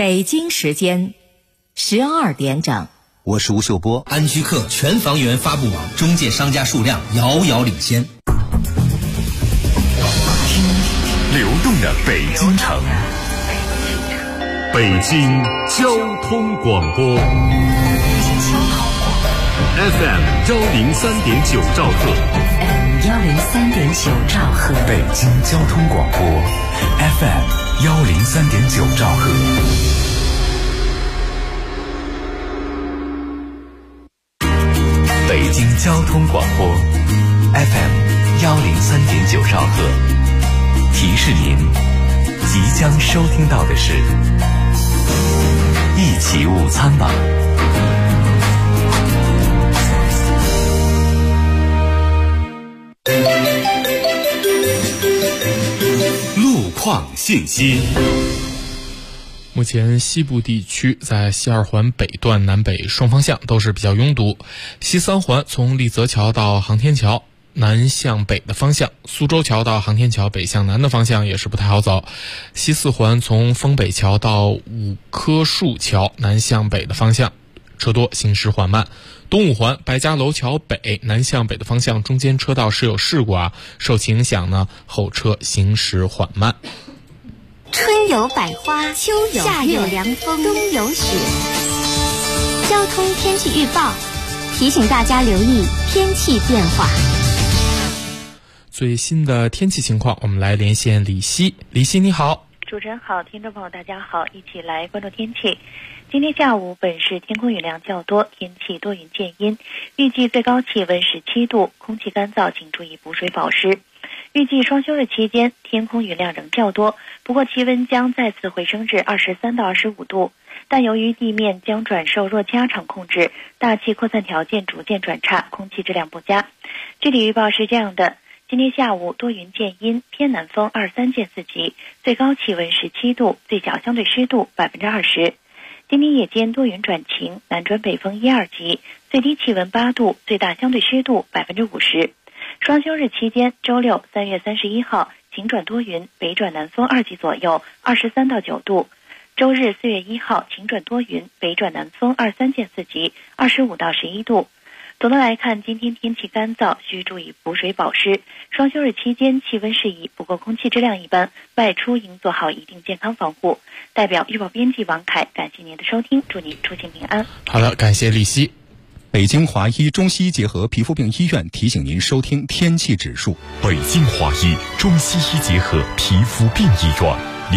北京时间12点整。 我是吴秀波。 安居客全房源发布网中介商家数量遥遥领先。 听流动的北京城，北京交通广播 FM 103.9兆赫， 103.9兆赫， 北京交通广播 FM 103.9兆赫。北京交通广播 FM 103.9兆赫，提示您即将收听到的是一起午餐吧。路况信息。 目前西部地区在西二环北段南北双方向都是比较拥堵，西三环从立泽桥到航天桥南向北的方向，苏州桥到航天桥北向南的方向也是不太好走，西四环从丰北桥到五棵树桥南向北的方向车多，行驶缓慢。东五环白家楼桥北南向北的方向中间车道是有事故受其影响呢，后车行驶缓慢。 春有百花，秋有夏有凉风，冬有雪。交通天气预报提醒大家留意天气变化。 最新的天气情况，我们来连线李希。李希你好。 主持人好，听众朋友大家好，一起来关注天气。今天下午本市天空雨量较多，天气多云见阴，预计最高气温17度，空气干燥，请注意补水保湿。预计双休日期间天空雨量仍较多，不过气温将再次回升至23到25度，但由于地面将转受弱气压场控制，大气扩散条件逐渐转差，空气质量不佳。具体预报是这样的，今天下午多云见阴，偏南风23见4级，最高气温17度，最小相对湿度20%。今天夜间多云转晴，南转北风1、2级，最低气温8度，最大相对湿度50%。双休日期间，周六3月31号晴转多云，北转南风2级左右，23到9度；周日4月1号晴转多云，北转南风23见4级，25到11度。总的来看，今天天气干燥，需注意补水保湿。双休日期间气温适宜，不过空气质量一般，外出应做好一定健康防护。代表预报编辑王凯，感谢您的收听，祝您出行平安。 好的，感谢李希。 北京华医中西医结合皮肤病医院提醒您收听天气指数。 北京华医中西医结合皮肤病医院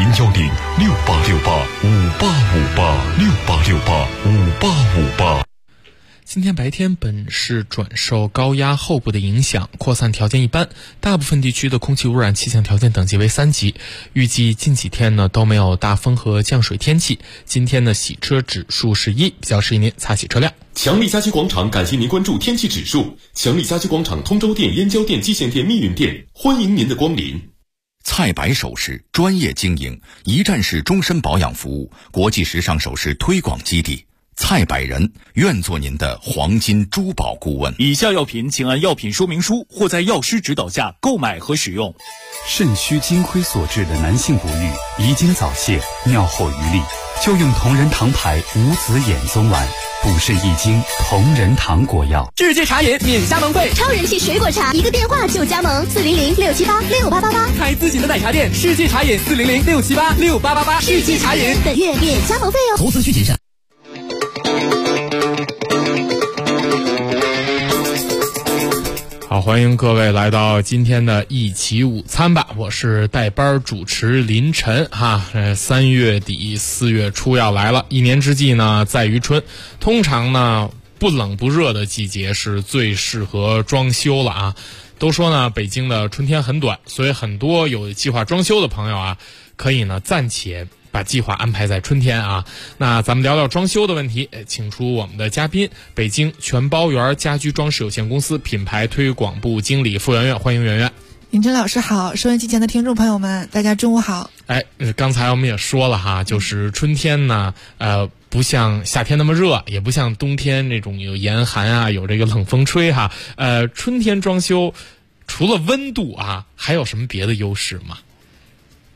，0106868585858，6885858。 今天白天本市转受高压后部的影响，扩散条件一般，大部分地区的空气污染气象条件等级为3级。预计近几天呢都没有大风和降水天气。今天的洗车指数是1，比较适宜您擦洗车辆。 强力家居广场感谢您关注天气指数。强力家居广场通州店、燕郊店、蓟县店、密云店，欢迎您的光临。 蔡白首饰专业经营，一站式终身保养服务，国际时尚首饰推广基地。蔡百人愿做您的黄金珠宝顾问。 以下药品请按药品说明书或在药师指导下购买和使用。 肾虚金亏所致的男性不育、遗精早泄、尿后余力，就用同仁堂牌无籽眼松丸，补肾益精，同仁堂果药。 世界茶饮免加盟费， 超人气水果茶，一个电话就加盟，400-678-6888。 开自己的奶茶店，世界茶饮400-678-6888。世界茶饮本月免加盟费哦。 投资需谨慎。 好，欢迎各位来到今天的一起午餐吧，我是代班主持林晨3月底4月初要来了，一年之计呢在于春，通常呢不冷不热的季节是最适合装修了都说呢北京的春天很短，所以很多有计划装修的朋友可以呢暂且把计划安排在春天那咱们聊聊装修的问题，请出我们的嘉宾，北京全包园家居装饰有限公司品牌推广部经理傅媛媛，欢迎媛媛。 林晨老师好，收音机前的听众朋友们，大家中午好。 刚才我们也说了就是春天呢不像夏天那么热，也不像冬天那种有严寒有这个冷风吹春天装修除了温度还有什么别的优势吗？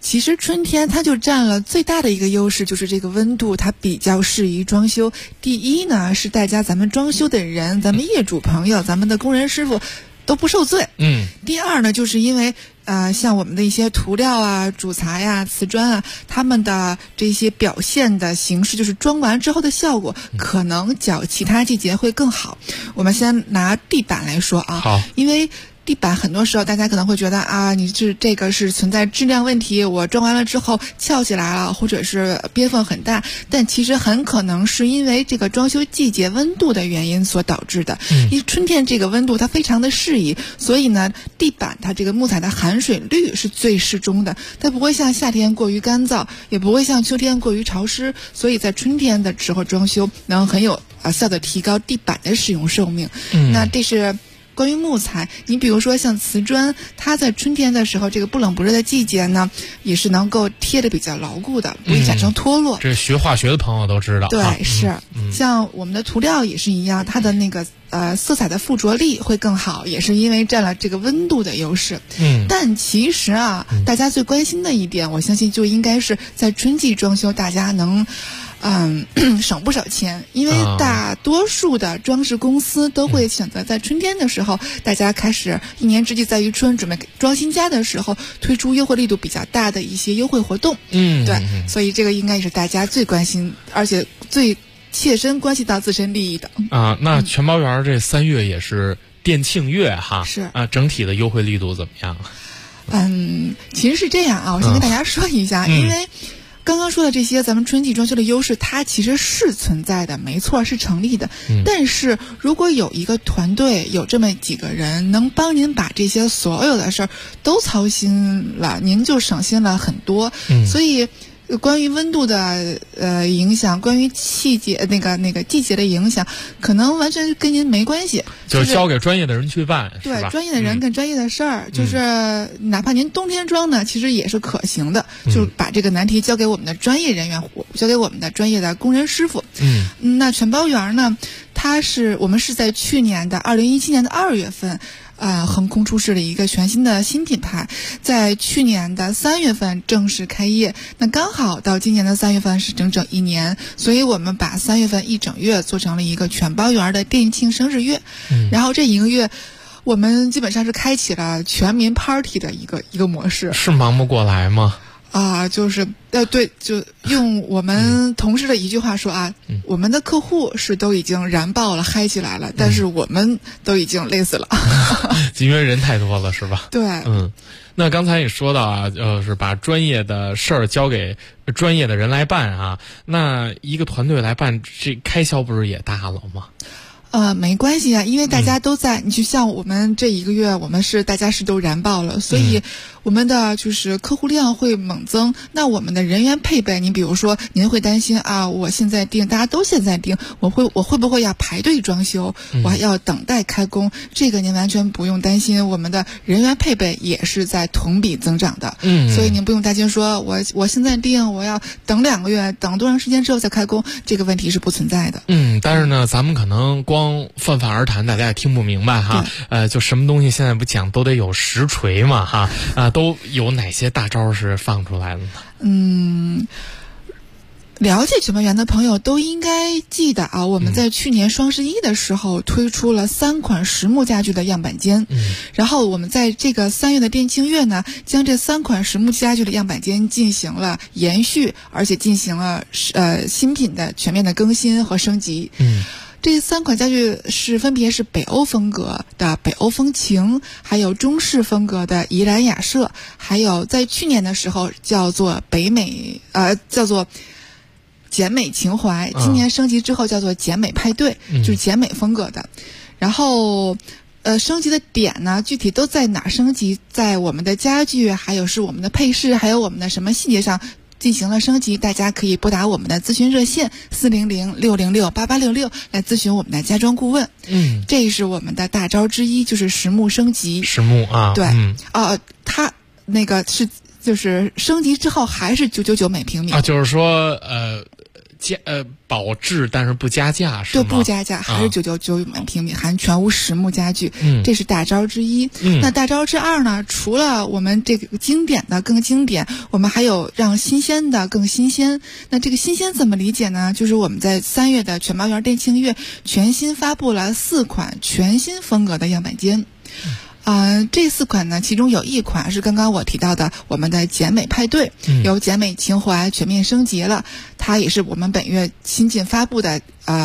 其实春天它就占了最大的一个优势，就是这个温度它比较适宜装修。第一呢，是咱们装修的人，咱们业主朋友，咱们的工人师傅都不受罪。第二呢，就是因为像我们的一些涂料啊、主材呀、瓷砖啊，他们的这些表现的形式，就是装完之后的效果，可能较其他季节会更好。我们先拿地板来说啊， 好， 因为地板很多时候大家可能会觉得啊，这个是存在质量问题，我装完了之后翘起来了，或者是边缝很大，但其实很可能是因为这个装修季节温度的原因所导致的。因为春天这个温度它非常的适宜，所以呢，地板它这个木材的含水率是最适中的，它不会像夏天过于干燥，也不会像秋天过于潮湿，所以在春天的时候装修能很有效的提高地板的使用寿命。那这是关于木材，你比如说像瓷砖，它在春天的时候，这个不冷不热的季节呢，也是能够贴得比较牢固的，不会产生脱落。 这学化学的朋友都知道。 对，是。像我们的涂料也是一样，它的那个色彩的附着力会更好，也是因为占了这个温度的优势。但其实啊，大家最关心的一点，我相信就应该是在春季装修，大家能省不少钱，因为大多数的装饰公司都会选择在春天的时候，大家开始一年之计在于春，准备装新家的时候推出优惠力度比较大的一些优惠活动。对，所以这个应该也是大家最关心，而且最切身关系到自身利益的啊。那全包园这3月也是店庆月哈， 是啊，整体的优惠力度怎么样？ 其实是这样啊，我先跟大家说一下，因为刚刚说的这些咱们春季装修的优势，它其实是存在的，没错，是成立的。但是如果有一个团队，有这么几个人能帮您把这些所有的事儿都操心了，您就省心了很多。所以关于温度的影响，关于季节那个季节的影响，可能完全跟您没关系， 就是交给专业的人去办， 对， 是吧？ 专业的人干专业的事儿，就是哪怕您冬天装呢，其实也是可行的，就把这个难题交给我们的专业人员，交给我们的专业的工人师傅。那全包园呢，我们是在去年的2017年的2月份。横空出世了一个全新的新品牌，在去年的3月份正式开业，那刚好到今年的3月份是整整1年，所以我们把3月份一整月做成了一个全包园的店庆生日月。然后这一个月我们基本上是开启了全民 party 的一个模式。 是忙不过来吗？ 就是对，就用我们同事的一句话说啊，我们的客户是都已经燃爆了，嗨起来了，但是我们都已经累死了， 因为人太多了，是吧？ 对， 那刚才也说到啊，是把专业的事儿交给专业的人来办啊，那一个团队来办，这开销不是也大了吗？ 没关系啊，因为大家都在，你就像我们这一个月，我们大家都燃爆了，所以我们的就是客户量会猛增。那我们的人员配备，你比如说您会担心啊，我现在订，大家都现在订，我会不会要排队装修，我还要等待开工？这个您完全不用担心，我们的人员配备也是在同比增长的。所以您不用担心说我现在订，我要等2个月，等多长时间之后再开工，这个问题是不存在的。 但是呢，咱们可能光泛泛而谈，大家也听不明白哈。就什么东西现在不讲都得有实锤嘛哈。都有哪些大招是放出来的呢？ 了解全包园的朋友都应该记得啊，我们在去年双11的时候推出了3款实木家具的样板间。然后我们在这个3月的店庆月呢，将这3款实木家具的样板间进行了延续，而且进行了新品的全面的更新和升级。这3款家具分别是北欧风格的北欧风情，还有中式风格的宜兰雅舍，还有在去年的时候叫做叫做简美情怀，今年升级之后叫做简美派对，就是简美风格的。然后升级的点呢，具体都在哪升级？在我们的家具，还有是我们的配饰，还有我们的什么细节上进行了升级，大家可以拨打我们的咨询热线400-606-8866来咨询我们的家装顾问。这是我们的大招之一，就是实木升级。 实木啊， 对，它那个就是升级之后还是999每平米啊，就是说保质但是不加价是吗？ 对，不加价，还是999每平米，含全屋实木家具，这是大招之一。那大招之二呢？除了我们这个经典的更经典，我们还有让新鲜的更新鲜。那这个新鲜怎么理解呢？就是我们在3月的全包园店庆月全新发布了4款全新风格的样板间。这4款呢，其中有一款是刚刚我提到的我们的简美派对，由简美情怀全面升级了，它也是我们本月新近发布的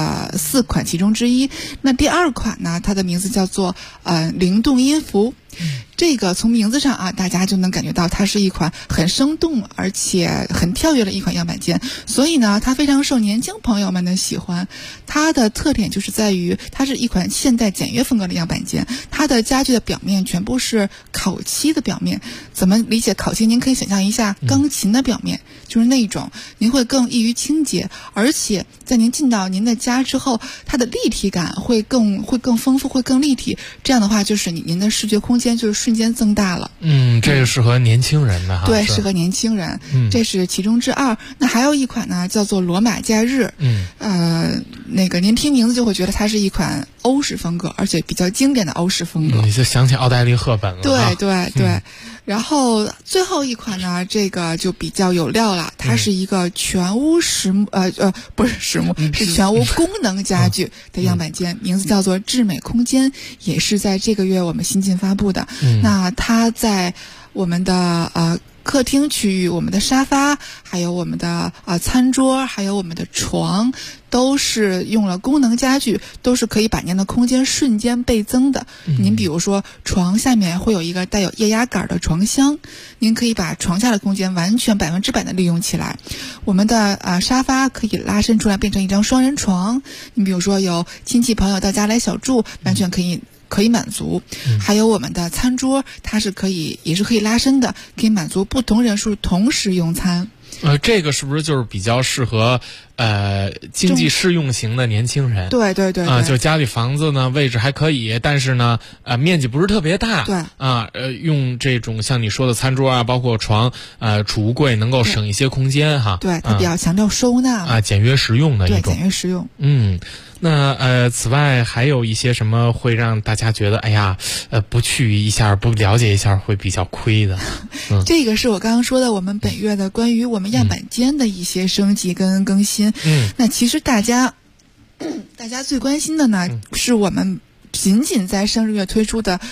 4款其中之一。那第2款呢，它的名字叫做灵动音符。这个从名字上啊，大家就能感觉到它是一款很生动而且很跳跃的一款样板间，所以呢，它非常受年轻朋友们的喜欢。它的特点就是在于它是一款现代简约风格的样板间，它的家具的表面全部是烤漆的表面。怎么理解烤漆？您可以想象一下钢琴的表面，就是那种您会更易于清洁，而且在您进到您的家之后，它的立体感会更丰富，会更立体。这样的话，就是您的视觉空间就是瞬间增大了。 这个适合年轻人的哈。 对，适合年轻人。这是其中之2。那还有一款呢，叫做罗马假日。那个您听名字就会觉得它是一款欧式风格，而且比较经典的欧式风格。 你就想起奥黛丽·赫本了。 对对对。然后最后一款呢，这个就比较有料了，它是一个全屋实木，不是实木，是全屋功能家具的样板间，名字叫做智美空间，也是在这个月我们新近发布的。那它在我们的客厅区域，我们的沙发，还有我们的餐桌，还有我们的床，都是用了功能家具，都是可以把您的空间瞬间倍增的。您比如说，床下面会有一个带有液压杆的床箱，您可以把床下的空间完全100%的利用起来。我们的沙发可以拉伸出来变成一张双人床，你比如说有亲戚朋友到家来小住，完全可以满足。还有我们的餐桌，它是也是可以拉伸的，可以满足不同人数同时用餐。 这个是不是就是比较适合经济适用型的年轻人？对对对。就家里房子呢位置还可以，但是呢面积不是特别大。对。用这种像你说的餐桌啊，包括床储物柜，能够省一些空间哈。对，它比较强调收纳简约实用的一种。对，简约实用。那此外还有一些什么会让大家觉得不去一下不了解一下会比较亏的？ 这个是我刚刚说的我们本月的关于我们样板间的一些升级跟更新。那其实大家最关心的呢，是我们仅在生日月推出的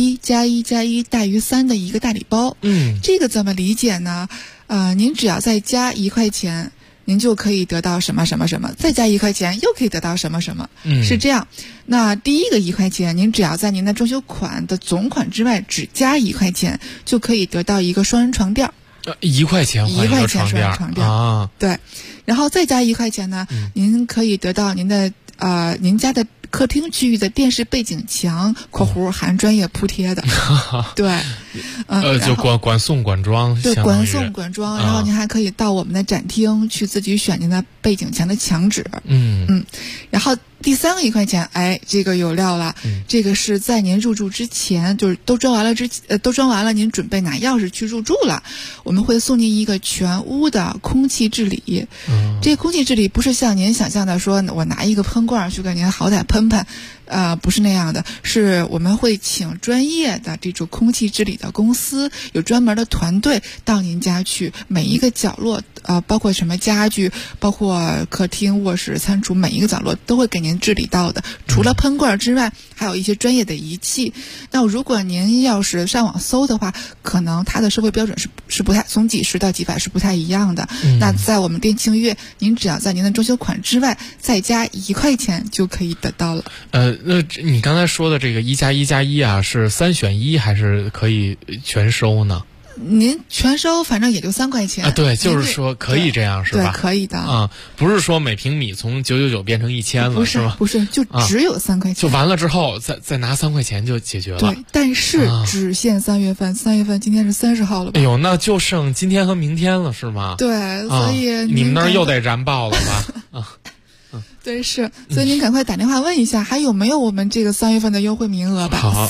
1+1+1大于3的一个大礼包。这个怎么理解呢？您只要再加1块钱，您就可以得到什么什么什么，再加1块钱又可以得到什么什么，是这样。那第一个1块钱，您只要在您的装修款的总款之外只加1块钱，就可以得到一个双人床垫。 1块钱换一个床垫啊？对。然后再加1块钱呢，您可以得到您家的客厅区域的电视背景墙（括弧含专业铺贴的）。对。 就管送管装。 对，管送管装。然后您还可以到我们的展厅去自己选您的背景墙的墙纸。然后第3个1块钱，这个有料了。这个是在您入住之前，就是都装完了，您准备拿钥匙去入住了，我们会送您一个全屋的空气治理。这个空气治理不是像您想象的说，我拿一个喷罐去给您好歹喷喷。不是那样的，是我们会请专业的这种空气治理的公司，有专门的团队到您家去，每一个角落包括什么家具，包括客厅、卧室、餐厨，每一个角落都会给您治理到的。除了喷罐之外，还有一些专业的仪器。那如果您要是上网搜的话，可能它的收费标准是不太，从几十到几百是不太一样的。那在我们店庆月，您只要在您的装修款之外再加1块钱就可以得到了。 那你刚才说的这个1+1+1啊，是3选1还是可以全收呢？ 您全收反正也就3块钱对，就是说可以这样是吧？ 对，可以的不是说每平米从999变成1000了是吧？ 不是，就只有3块钱， 就完了之后再拿3块钱就解决了。 对，但是只限3月份，3月份今天是30号了吧？ 哎呦，那就剩今天和明天了是吗？ 对，所以你们那儿又得燃爆了吧？ 对，是，所以您赶快打电话问一下，还有没有我们这个3月份的优惠名额吧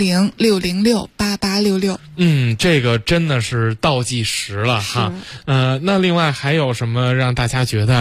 ？400-606-8866。 这个真的是倒计时了哈。那另外还有什么让大家觉得，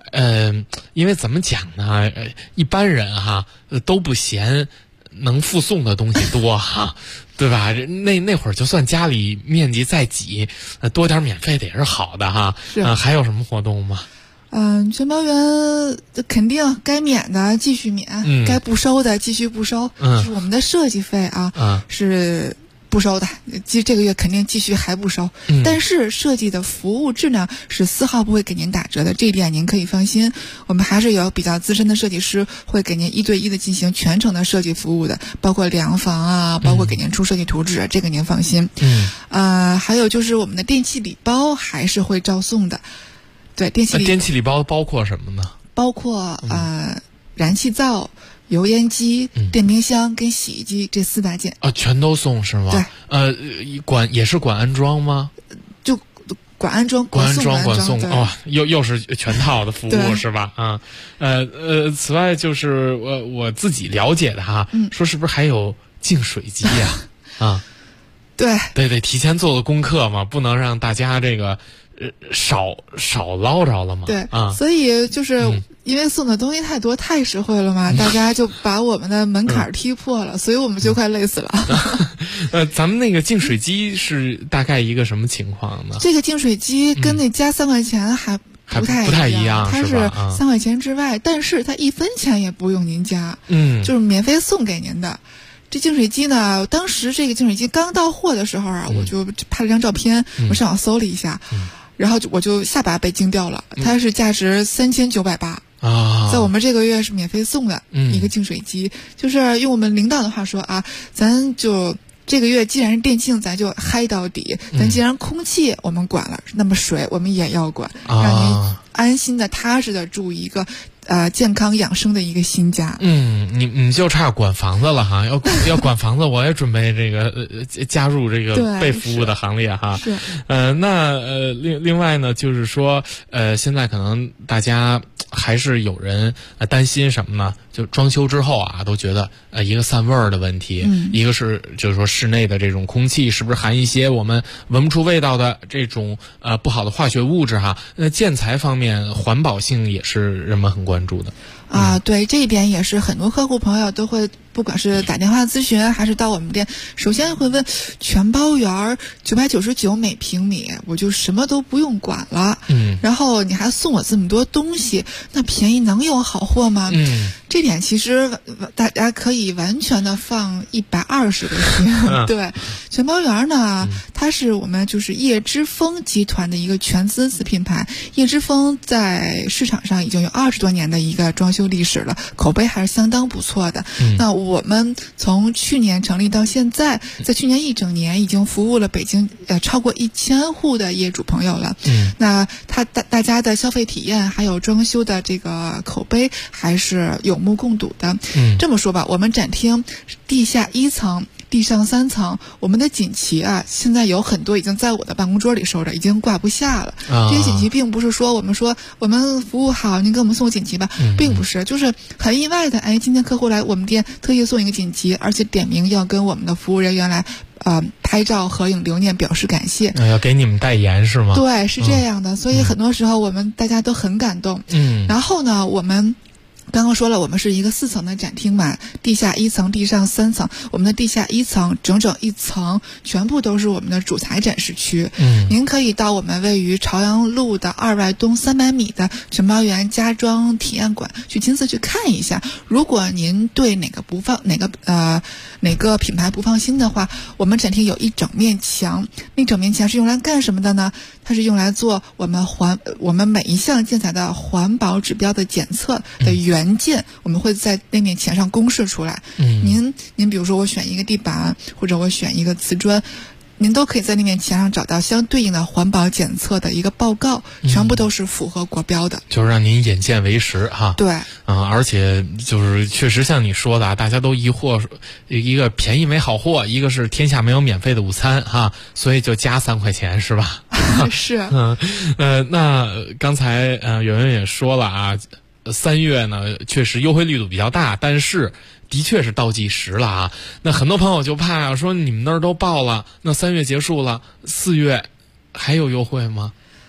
因为怎么讲呢？一般人都不嫌能附送的东西多哈，对吧？那会儿就算家里面积再挤，多点免费的也是好的哈。 是还有什么活动吗？ 全包园肯定该免的继续免，该不收的继续不收。就是我们的设计费是不收的，这个月肯定继续还不收。但是设计的服务质量是丝毫不会给您打折的，这一点您可以放心。我们还是有比较资深的设计师会给您1对1的进行全程的设计服务的，包括量房包括给您出设计图纸，这个您放心。还有就是我们的电器礼包还是会照送的。对，电器礼包包括什么呢？ 包括燃气灶、油烟机、电冰箱跟洗衣机这4大件全都送是吗？ 对， 也是管安装吗？ 就管安装、管送又是全套的服务是吧？此外就是我自己了解的说是不是还有净水机呀？对，提前做了功课嘛，不能让大家这个少捞着了嘛。 对所以就是因为送的东西太多太实惠了嘛，大家就把我们的门槛踢破了，所以我们就快累死了。 咱们那个净水机是大概一个什么情况呢？ 这个净水机跟那加3块钱还不太一样，它是3块钱之外，但是它1分钱也不用您加，就是免费送给您的。这净水机呢，当时这个净水机刚到货的时候我就拍了张照片，我上网搜了一下，然后我就下巴被惊掉了，它是价值3980在我们这个月是免费送的一个净水机，就是用我们领导的话说咱就这个月既然是电竞，咱就嗨到底。咱既然空气我们管了，那么水我们也要管，让您安心的、踏实的住一个健康养生的一个新家。 你就差管房子了哈，要管房子，我也准备这个加入这个被服务的行列哈。 是。 另外呢，就是说现在可能大家还是有人担心什么呢？就装修之后都觉得一个散味儿的问题，一个是就是说室内的这种空气是不是含一些我们闻不出味道的这种不好的化学物质哈。建材方面环保性也是人们很关注的。 对，这一点也是很多客户朋友都会，不管是打电话咨询还是到我们店，首先会问全包园999每平米，我就什么都不用管了。然后你还送我这么多东西，那便宜能有好货吗？这点其实大家可以完全的放120个心。对，全包园呢，它是我们就是叶之峰集团的一个全资子品牌。叶之峰在市场上已经有20多年的一个装修历史了，口碑还是相当不错的。那我们从去年成立到现在，在去年1整年已经服务了北京超过1000户的业主朋友了。那大家的消费体验还有装修的这个口碑还是有目共睹的。这么说吧，我们展厅地下1层地上3层，我们的锦旗现在有很多已经在我的办公桌里收着，已经挂不下了。这些锦旗并不是说我们服务好您给我们送个锦旗吧，并不是，就是很意外的今天客户来我们店特意送一个锦旗，而且点名要跟我们的服务人员来拍照合影留念表示感谢。 要给你们代言是吗？ 对，是这样的。所以很多时候我们大家都很感动。然后呢，我们刚刚说了，我们是一个4层的展厅嘛，地下1层地上3层，我们的地下1层整整1层全部都是我们的主材展示区。您可以到我们位于朝阳路的2外东300米的全包园家装体验馆去亲自去看一下。如果您对哪个品牌不放心的话，我们展厅有一整面墙，那整面墙是用来干什么的呢？它是用来做我们每一项建材的环保指标的检测的原件，我们会在那面墙上公示出来。您比如说我选一个地板，或者我选一个瓷砖，您都可以在那面墙上找到相对应的环保检测的一个报告，全部都是符合国标的， 就是让您眼见为实哈。 对， 而且就是确实像你说的大家都疑惑，一个便宜没好货，一个是天下没有免费的午餐哈，所以就加3块钱是吧？ 是。 那刚才圆圆也说了3月呢确实优惠力度比较大，但是的确是倒计时了那很多朋友就怕说你们那儿都报了，那3月结束了，4月还有优惠吗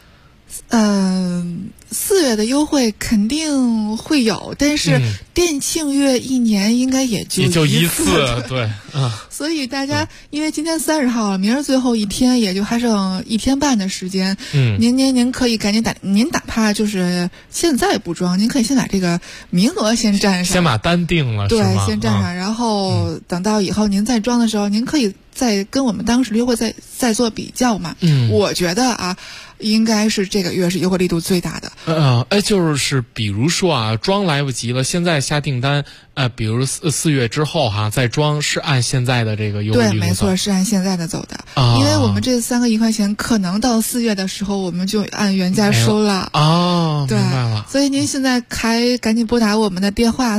4月的优惠肯定会有，但是店庆月一年应该也就一次，对， 所以大家因为今天30号了，明儿最后一天，也就还剩1天半的时间。您可以赶紧您哪怕就是现在不装，您可以先把这个名额先占上， 先把单定了， 对， 是吗？ 先占上，然后等到以后您再装的时候，您可以再跟我们当时优惠再做比较嘛。我觉得啊，应该是这个月是优惠力度最大的。 就是比如说啊，装来不及了，现在下订单，比如4月之后再装，是按现在的这个优惠力度走。 对，没错，是按现在的走的。因为我们这3个1块钱，可能到4月的时候，我们就按原价收了。 对，明白了。 所以您现在赶紧拨打我们的电话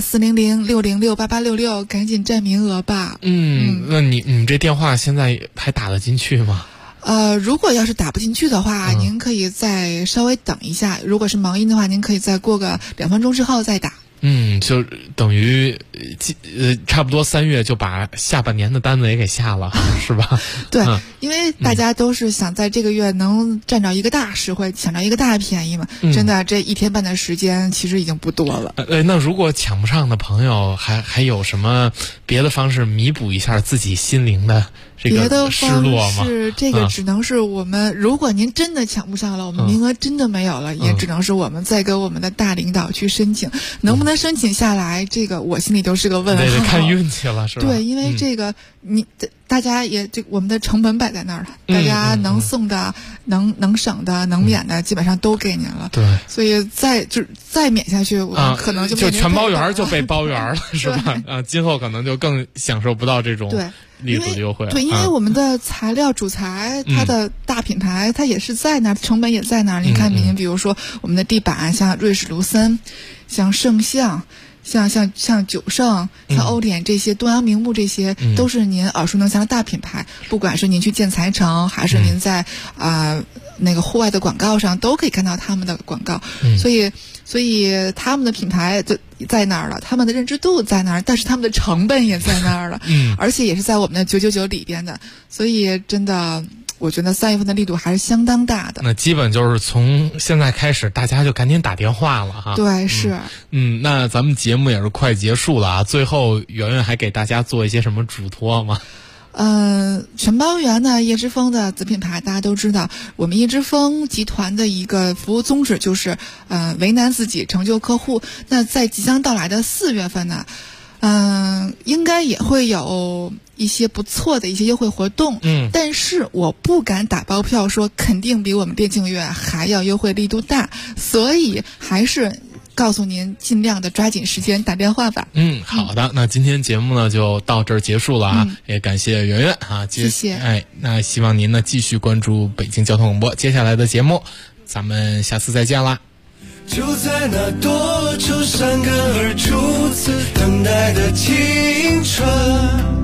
400-606-8866，赶紧占名额吧。 那你这电话现在还打得进去吗？ 如果要是打不进去的话，您可以再稍微等一下。如果是忙音的话，您可以再过个2分钟之后再打。 就等于差不多3月就把下半年的单子也给下了，是吧？ 对，因为大家都是想在这个月能占着一个大实惠，抢着一个大便宜嘛。真的，这1天半的时间其实已经不多了。 那如果抢不上的朋友，还有什么别的方式弥补一下自己心灵的这个失落吗？ 是这个只能是我们，如果您真的抢不上了，我们名额真的没有了，也只能是我们再跟我们的大领导去申请，能不能申请下来，这个我心里都是个问号。 得看运气了，是吧？ 对，因为这个大家也我们的成本摆在那儿了，大家能送的、能省的、能免的，基本上都给您了。 对， 所以再免下去，我们可能就全包圆就被包圆了，是吧？今后可能就更享受不到这种力度的优惠。 对，因为我们的材料主材，它的大品牌，它也是在那儿，成本也在那儿。您看，您比如说我们的地板，像瑞士卢森，像圣象。像九盛、像欧典这些东阳明目，这些都是您耳熟能详的大品牌。不管是您去建材城，还是您在那个户外的广告上，都可以看到他们的广告。所以他们的品牌就在那儿了，他们的认知度在那儿，但是他们的成本也在那儿了。而且也是在我们的999里边的。所以真的，我觉得3月份的力度还是相当大的。 那基本就是从现在开始，大家就赶紧打电话了哈。 对，是。 那咱们节目也是快结束了啊，最后圆圆还给大家做一些什么嘱托吗？ 全包圆呢，叶之峰的子品牌大家都知道，我们叶之峰集团的一个服务宗旨就是为难自己，成就客户。那在即将到来的4月份呢，应该也会有一些不错的一些优惠活动。但是我不敢打包票说肯定比我们店庆月还要优惠力度大，所以还是告诉您尽量的抓紧时间打电话吧。 好的，那今天节目呢就到这儿结束了啊，也感谢圆圆啊， 谢谢。 那希望您呢继续关注北京交通广播接下来的节目，咱们下次再见啦。 就在那多愁善感而初次等待的青春，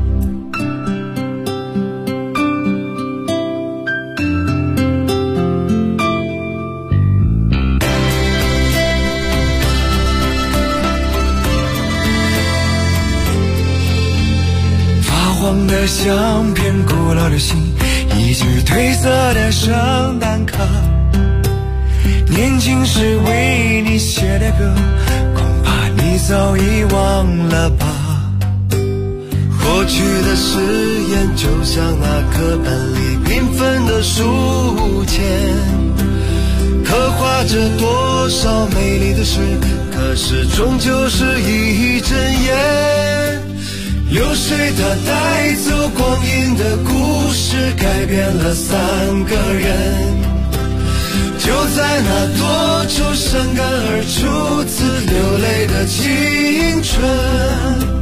黄的相片，古老的信，一句褪色的圣诞卡，年轻时为你写的歌，恐怕你早已忘了吧。过去的誓言就像那课本里缤纷的书签，刻画着多少美丽的诗，可是终究是一阵烟。流水它带走光阴的故事，改变了3个人，就在那多愁善感而初次流泪的青春。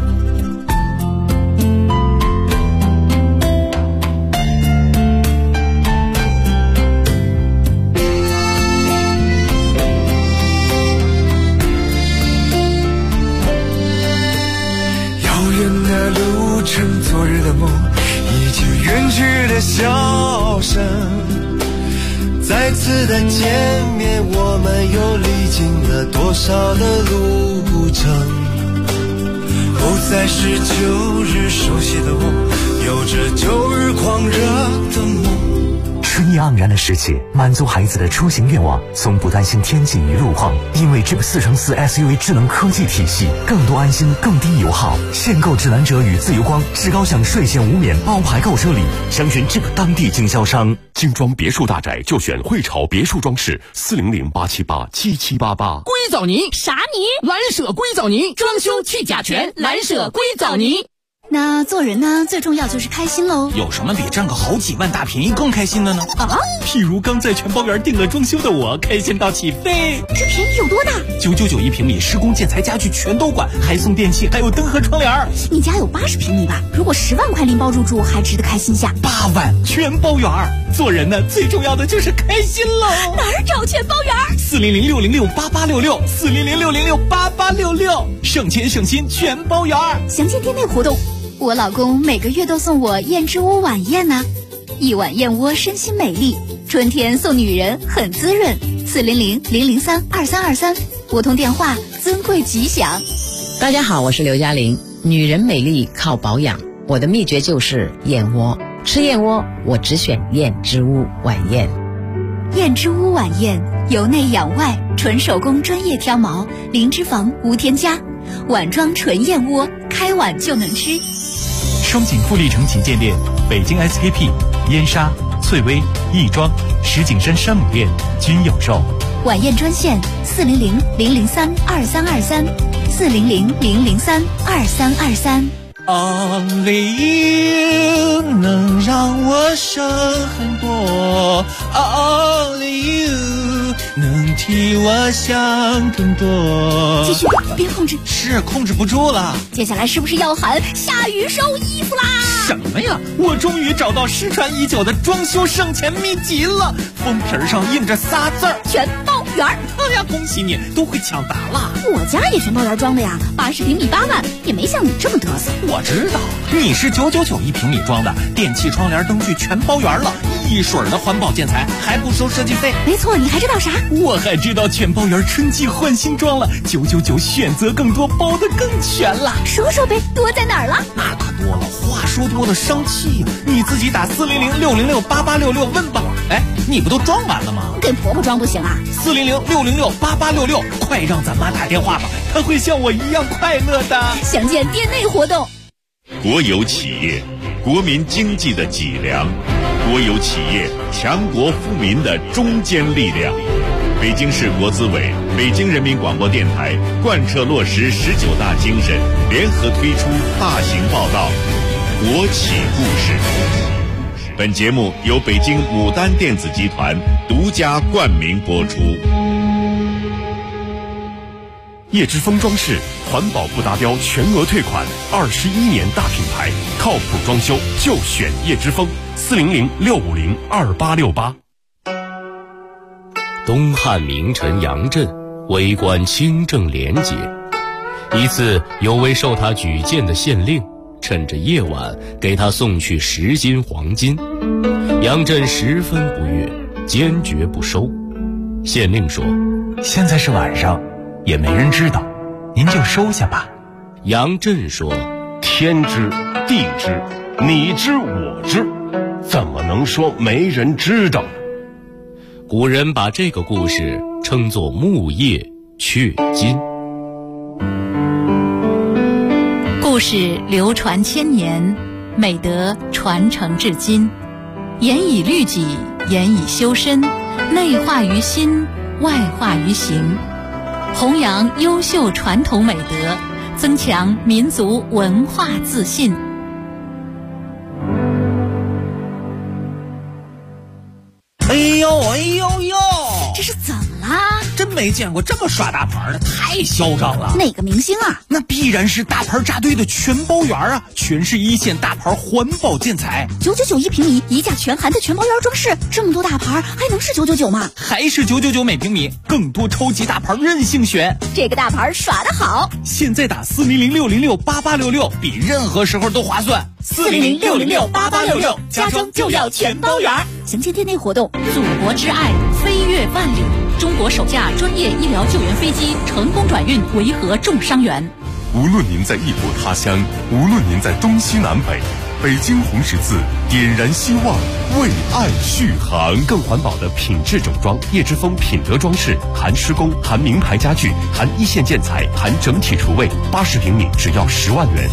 昨日的梦，一句远去的笑声，再次的见面，我们又历经了多少的路程。不再是旧日熟悉的我，有着旧日狂热的梦。 春意盎然的世界，满足孩子的出行愿望，从不担心天气与路况，因为 Jeep 4×4 SUV 智能科技体系，更多安心，更低油耗。限购指南者与自由光至高享税前无免包牌购车礼，详询 Jeep 当地经销商。 精装别墅大宅就选汇潮别墅装饰，400-878-7788。 硅藻泥啥泥？ 蓝舍硅藻泥，装修去甲醛，蓝舍硅藻泥。 那做人呢，最重要就是开心喽。 有什么比赚个好几万大便宜更开心的呢？ 啊， 譬如刚在全包园订了装修的我，开心到起飞。 这便宜有多大 ？999一平米，施工建材家具全都管，还送电器，还有灯和窗帘。 你家有80平米吧？如果10万块拎包入住，还值得开心下。 8万全包园，做人呢最重要的就是开心喽。 哪儿找全包园 ？400-606-8866，400-606-8866，省钱省心全包园。 详见店内活动。我老公每个月都送我燕之屋晚宴呢，一碗燕窝身心美丽，春天送女人很滋润。400-003-2323，拨通电话，尊贵吉祥。 大家好，我是刘嘉玲。女人美丽靠保养，我的秘诀就是燕窝。吃燕窝，我只选燕之屋晚宴。 燕之屋晚宴，由内养外，纯手工专业挑毛，零脂肪无添加，碗装纯燕窝，开碗就能吃。 双井富力城旗舰店、北京 SKP、燕莎、翠微、亦庄、石景山山姆店均有售。 晚宴专线400-003-2323，400-003-2323。 Only you 能让我省很多 ，Only you 能替我想更多。 继续，别控制。 是控制不住了。 接下来是不是要喊下雨收衣服啦？ 什么呀？我终于找到失传已久的装修省钱秘籍了。封皮上印着仨字儿： 全包园。 哎呀，恭喜你，都会抢答了。 我家也全包园装的呀，80平米8万，也没像你这么嘚瑟。 我知道，你是999一平米装的，电器、窗帘、灯具全包园了，一水儿的环保建材，还不收设计费。 没错，你还知道啥？ 我还知道全包园春季换新装了，999选择更多，包得更全了。 说说呗，多在哪儿了？ 那可多了，话说多了伤气呀。你自己打400-606-8866问吧。哎，你不都装完了吗？ 跟婆婆装不行啊。 400-606-8866，快让咱妈打电话吧，她会像我一样快乐的。 详见店内活动。 国有企业，国民经济的脊梁；国有企业，强国富民的中坚力量。北京市国资委、北京人民广播电台贯彻落实19大精神，联合推出大型报道《国企故事》。本节目由北京牡丹电子集团独家冠名播出。 叶之峰装饰，环保不达标全额退款，21年大品牌，靠谱装修就选叶之峰。400-650-2868。 东汉名臣杨震为官清正廉洁，一次有位受他举荐的县令趁着夜晚给他送去10斤黄金，杨震十分不悦，坚决不收。县令说：“ 现在是晚上，也没人知道，您就收下吧。” 杨震说：“ 天知地知，你知我知，怎么能说没人知道呢？” 古人把这个故事称作木叶雀金。 故事流传千年，美德传承至今，严以律己，严以修身，内化于心，外化于行，弘扬优秀传统美德，增强民族文化自信。 哎呦哎呦呦， 这是怎么啦？ 真没见过这么耍大牌的，太嚣张了。 哪个明星啊？ 那必然是大牌扎堆的全包园啊，全是一线大牌环保建材 ，999一平米，一价全含的全包园装饰，这么多大牌还能是999吗？ 还是999每平米，更多超级大牌任性选。 这个大牌耍得好， 现在打400-606-8866，比任何时候都划算。 400-606-8866，家装就要全包园。详见店内活动。 祖国之爱飞越万里，中国首架专业医疗救援飞机成功转运维和重伤员。 无论您在异国他乡，无论您在东西南北， 北京红十字，点燃希望，为爱续航。 更环保的品质整装，叶之峰品德装饰，含施工，含名牌家具，含一线建材，含整体厨卫，80平米只要10万元。